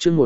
chương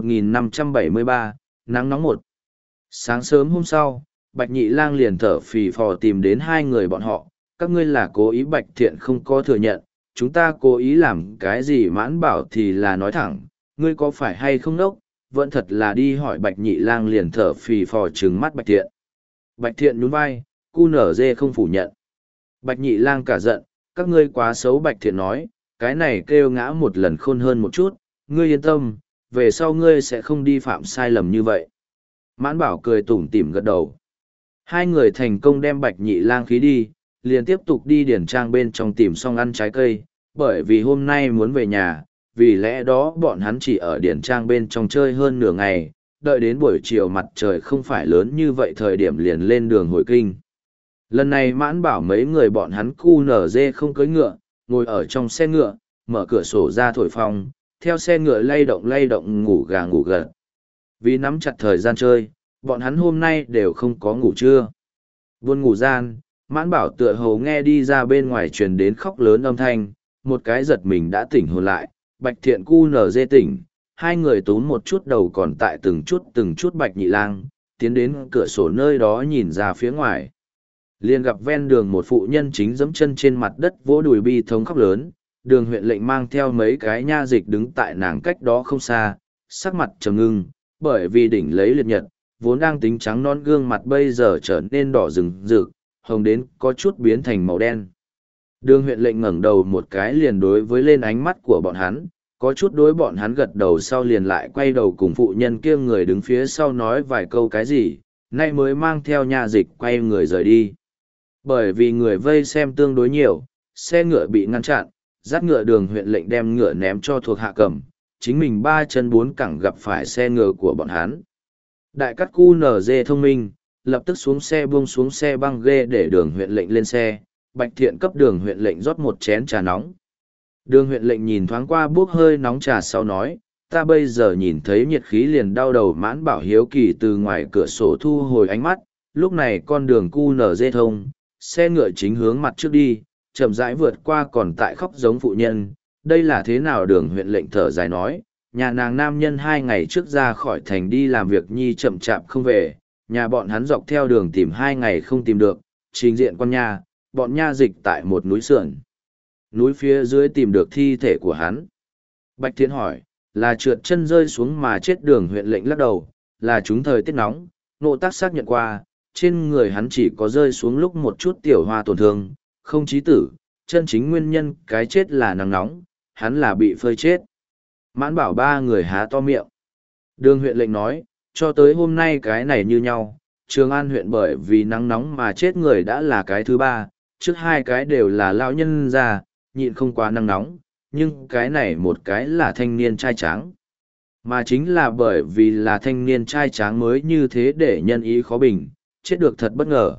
1573, nắng nóng một. Sáng sớm hôm sau, Bạch Nhị Lang liền thở phì phò tìm đến hai người bọn họ. Các ngươi là cố ý, Bạch Thiện không có thừa nhận, chúng ta cố ý làm cái gì Mãn Bảo thì là nói thẳng, ngươi có phải hay không đốc, vẫn thật là đi hỏi. Bạch Nhị Lang liền thở phì phò trừng mắt Bạch Thiện. Bạch Thiện nhún vai, cu nở dê không phủ nhận. Bạch Nhị Lang cả giận, các ngươi quá xấu. Bạch Thiện nói, cái này kêu ngã một lần khôn hơn một chút, ngươi yên tâm, về sau ngươi sẽ không đi phạm sai lầm như vậy. Mãn Bảo cười tủm tỉm gật đầu. Hai người thành công đem Bạch Nhị Lang khí đi, liền tiếp tục đi điển trang bên trong tìm xong ăn trái cây, bởi vì hôm nay muốn về nhà, vì lẽ đó bọn hắn chỉ ở điển trang bên trong chơi hơn nửa ngày, đợi đến buổi chiều mặt trời không phải lớn như vậy thời điểm liền lên đường hồi kinh. Lần này Mãn Bảo mấy người bọn hắn cu nở dê không cưỡi ngựa, ngồi ở trong xe ngựa, mở cửa sổ ra thổi phong, theo xe ngựa lay động ngủ gà ngủ gật. Vì nắm chặt thời gian chơi, bọn hắn hôm nay đều không có ngủ trưa. Buồn ngủ gian, Mãn Bảo tựa hồ nghe đi ra bên ngoài truyền đến khóc lớn âm thanh, một cái giật mình đã tỉnh hồn lại. Bạch Thiện cu nở dê tỉnh, hai người túm một chút đầu còn tại từng chút Bạch Nhị Lang, tiến đến cửa sổ nơi đó nhìn ra phía ngoài. Liền gặp ven đường một phụ nhân chính giẫm chân trên mặt đất vỗ đùi bi thống khóc lớn, Đường huyện lệnh mang theo mấy cái nha dịch đứng tại nàng cách đó không xa, sắc mặt trầm ngưng, bởi vì đỉnh lấy liệt nhật, vốn đang tính trắng non gương mặt bây giờ trở nên đỏ rừng rực, hồng đến có chút biến thành màu đen. Đường huyện lệnh ngẩng đầu một cái liền đối với lên ánh mắt của bọn hắn, có chút đối bọn hắn gật đầu sau liền lại quay đầu cùng phụ nhân kia người đứng phía sau nói vài câu cái gì, nay mới mang theo nha dịch quay người rời đi. Bởi vì người vây xem tương đối nhiều, xe ngựa bị ngăn chặn, dắt ngựa Đường huyện lệnh đem ngựa ném cho thuộc hạ cầm, chính mình ba chân bốn cẳng gặp phải xe ngựa của bọn hắn. Đại cắt cu nở dê thông minh, lập tức xuống xe buông xuống xe băng ghê để Đường huyện lệnh lên xe. Bạch Thiện cấp Đường huyện lệnh rót một chén trà nóng. Đường huyện lệnh nhìn thoáng qua buốc hơi nóng trà sau nói, ta bây giờ nhìn thấy nhiệt khí liền đau đầu. Mãn Bảo hiếu kỳ từ ngoài cửa sổ thu hồi ánh mắt, lúc này con đường cu nở dê thông, xe ngựa chính hướng mặt trước đi, chậm rãi vượt qua còn tại khóc giống phụ nhân. Đây là thế nào? Đường huyện lệnh thở dài nói, nhà nàng nam nhân 2 ngày trước ra khỏi thành đi làm việc nhi chậm chạp không về, nhà bọn hắn dọc theo đường tìm 2 ngày không tìm được, trình diện con nhà, bọn nha dịch tại một núi sườn núi phía dưới tìm được thi thể của hắn. Bạch Thiện hỏi, là trượt chân rơi xuống mà chết? Đường huyện lệnh lắc đầu, là chúng thời tiết nóng, nộ tác xác nhận qua, trên người hắn chỉ có rơi xuống lúc một chút tiểu hoa tổn thương, không chí tử, chân chính nguyên nhân cái chết là nắng nóng, hắn là bị phơi chết. Mãn Bảo ba người há to miệng. Đường huyện lệnh nói, cho tới hôm nay cái này như nhau, Trường An huyện bởi vì nắng nóng mà chết người đã là cái thứ 3, trước 2 cái đều là lão nhân già, nhịn không quá nắng nóng, nhưng cái này một cái là thanh niên trai tráng. Mà chính là bởi vì là thanh niên trai tráng mới như thế để nhân ý khó bình, chết được thật bất ngờ.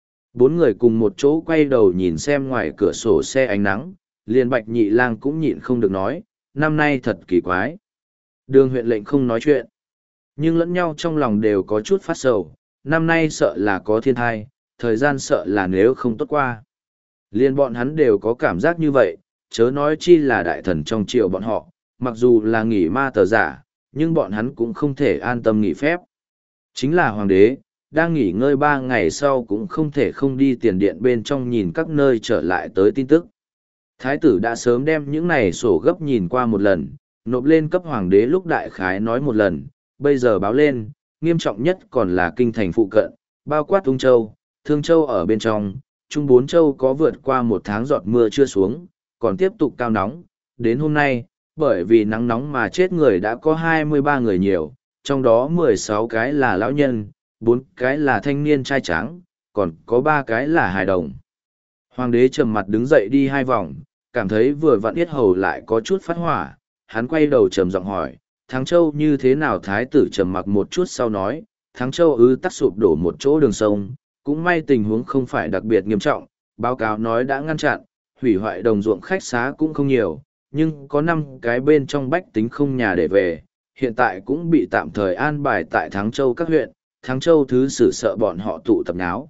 4 người cùng một chỗ quay đầu nhìn xem ngoài cửa sổ xe ánh nắng, liền Bạch Nhị Lang cũng nhịn không được nói, năm nay thật kỳ quái. Đường huyện lệnh không nói chuyện, nhưng lẫn nhau trong lòng đều có chút phát sầu, năm nay sợ là có thiên thai, thời gian sợ là nếu không tốt qua. Liên bọn hắn đều có cảm giác như vậy, chớ nói chi là đại thần trong triều bọn họ, mặc dù là nghỉ ma tờ giả, nhưng bọn hắn cũng không thể an tâm nghỉ phép. Chính là hoàng đế, đang nghỉ ngơi 3 ngày sau cũng không thể không đi tiền điện bên trong nhìn các nơi trở lại tới tin tức. Thái tử đã sớm đem những này sổ gấp nhìn qua một lần, nộp lên cấp hoàng đế lúc đại khái nói một lần, bây giờ báo lên, nghiêm trọng nhất còn là kinh thành phụ cận, bao quát Ung Châu, Thương Châu ở bên trong, Trung 4 châu có vượt qua 1 tháng giọt mưa chưa xuống, còn tiếp tục cao nóng. Đến hôm nay, bởi vì nắng nóng mà chết người đã có 23 người nhiều, trong đó 16 cái là lão nhân, 4 cái là thanh niên trai tráng, còn có 3 cái là hài đồng. Hoàng đế trầm mặt đứng dậy đi 2 vòng, cảm thấy vừa vặn yết hầu lại có chút phát hỏa, hắn quay đầu trầm giọng hỏi, Thắng Châu như thế nào? Thái tử trầm mặc một chút sau nói, Thắng Châu tắc sụp đổ một chỗ đường sông, cũng may tình huống không phải đặc biệt nghiêm trọng, báo cáo nói đã ngăn chặn, hủy hoại đồng ruộng khách xá cũng không nhiều, nhưng có 5 cái bên trong bách tính không nhà để về, hiện tại cũng bị tạm thời an bài tại Thắng Châu các huyện, Thắng Châu thứ sử sợ bọn họ tụ tập náo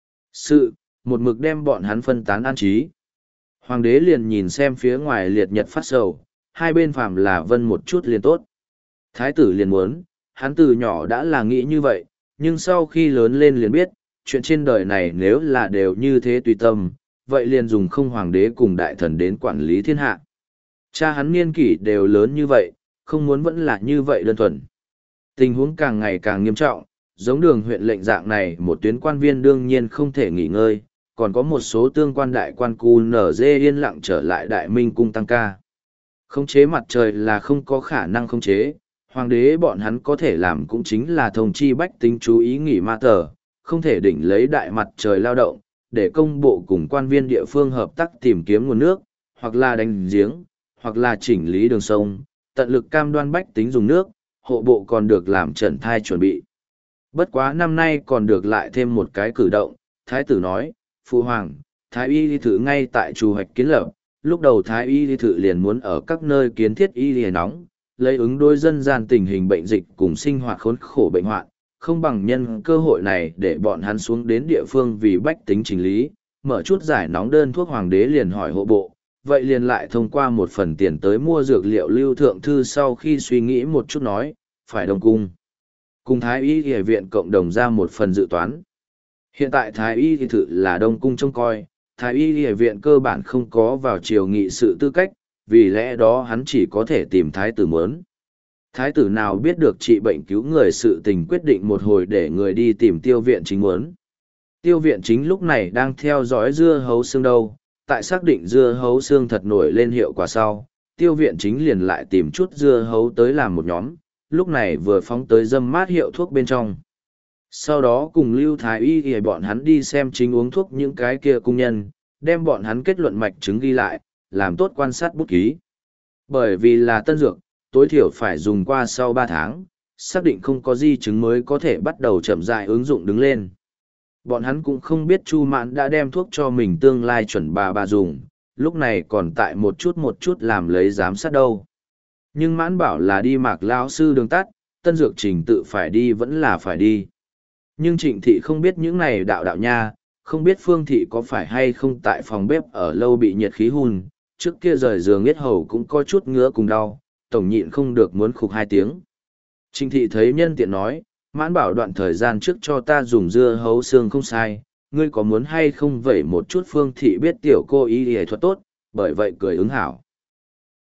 một mực đem bọn hắn phân tán an trí. Hoàng đế liền nhìn xem phía ngoài liệt nhật phát sầu, hai bên phàm là vân một chút liền tốt. Thái tử liền muốn, hắn từ nhỏ đã là nghĩ như vậy, nhưng sau khi lớn lên liền biết, chuyện trên đời này nếu là đều như thế tùy tâm, vậy liền dùng không hoàng đế cùng đại thần đến quản lý thiên hạ. Cha hắn niên kỷ đều lớn như vậy, không muốn vẫn là như vậy đơn thuần. Tình huống càng ngày càng nghiêm trọng, giống Đường huyện lệnh dạng này một tuyến quan viên đương nhiên không thể nghỉ ngơi, còn có một số tương quan đại quan cu nở dê yên lặng trở lại đại minh cung tăng ca. Khống chế mặt trời là không có khả năng khống chế, hoàng đế bọn hắn có thể làm cũng chính là thông chi bách tính chú ý nghỉ ma tờ, không thể đỉnh lấy đại mặt trời lao động, để công bộ cùng quan viên địa phương hợp tác tìm kiếm nguồn nước, hoặc là đánh giếng, hoặc là chỉnh lý đường sông, tận lực cam đoan bách tính dùng nước, hộ bộ còn được làm trần thai chuẩn bị. Bất quá năm nay còn được lại thêm một cái cử động, thái tử nói, phụ hoàng, thái y đi thử ngay tại trù hoạch kiến lập, lúc đầu thái y đi thử liền muốn ở các nơi kiến thiết y lìa nóng, lấy ứng đối dân gian tình hình bệnh dịch cùng sinh hoạt khốn khổ bệnh hoạn, không bằng nhân cơ hội này để bọn hắn xuống đến địa phương vì bách tính chỉnh lý, mở chút giải nóng đơn thuốc hoàng đế liền hỏi hộ bộ, vậy liền lại thông qua một phần tiền tới mua dược liệu lưu thượng thư sau khi suy nghĩ một chút nói, phải đồng cung. Cùng Thái y y viện cộng đồng ra một phần dự toán. Hiện tại Thái y thì thự là đông cung trông coi, Thái y y viện cơ bản không có vào triều nghị sự tư cách, vì lẽ đó hắn chỉ có thể tìm thái tử muốn. Thái tử nào biết được trị bệnh cứu người sự tình quyết định một hồi để người đi tìm tiêu viện chính muốn. Tiêu viện chính lúc này đang theo dõi dưa hấu xương đâu, tại xác định dưa hấu xương thật nổi lên hiệu quả sau, tiêu viện chính liền lại tìm chút dưa hấu tới làm một nhóm, lúc này vừa phóng tới dâm mát hiệu thuốc bên trong. Sau đó cùng Lưu Thái Y thì bọn hắn đi xem chính uống thuốc những cái kia cung nhân, đem bọn hắn kết luận mạch chứng ghi lại, làm tốt quan sát bút ký. Bởi vì là tân dược, tối thiểu phải dùng qua sau 3 tháng, xác định không có di chứng mới có thể bắt đầu chậm rãi ứng dụng đứng lên. Bọn hắn cũng không biết Chu Mãn đã đem thuốc cho mình tương lai chuẩn bà dùng, lúc này còn tại một chút làm lấy giám sát đâu. Nhưng Mãn bảo là đi Mạc lão sư đường tắt, tân dược trình tự phải đi vẫn là phải đi. Nhưng Trịnh thị không biết những này đạo nha, không biết Phương thị có phải hay không tại phòng bếp ở lâu bị nhiệt khí hun, trước kia rời giường yết hầu cũng có chút ngứa cùng đau, tổng nhịn không được muốn khục 2 tiếng. Trịnh thị thấy nhân tiện nói, Mãn bảo đoạn thời gian trước cho ta dùng dưa hấu xương không sai, ngươi có muốn hay không vậy một chút Phương thị biết tiểu cô y y thuật tốt, bởi vậy cười ứng hảo.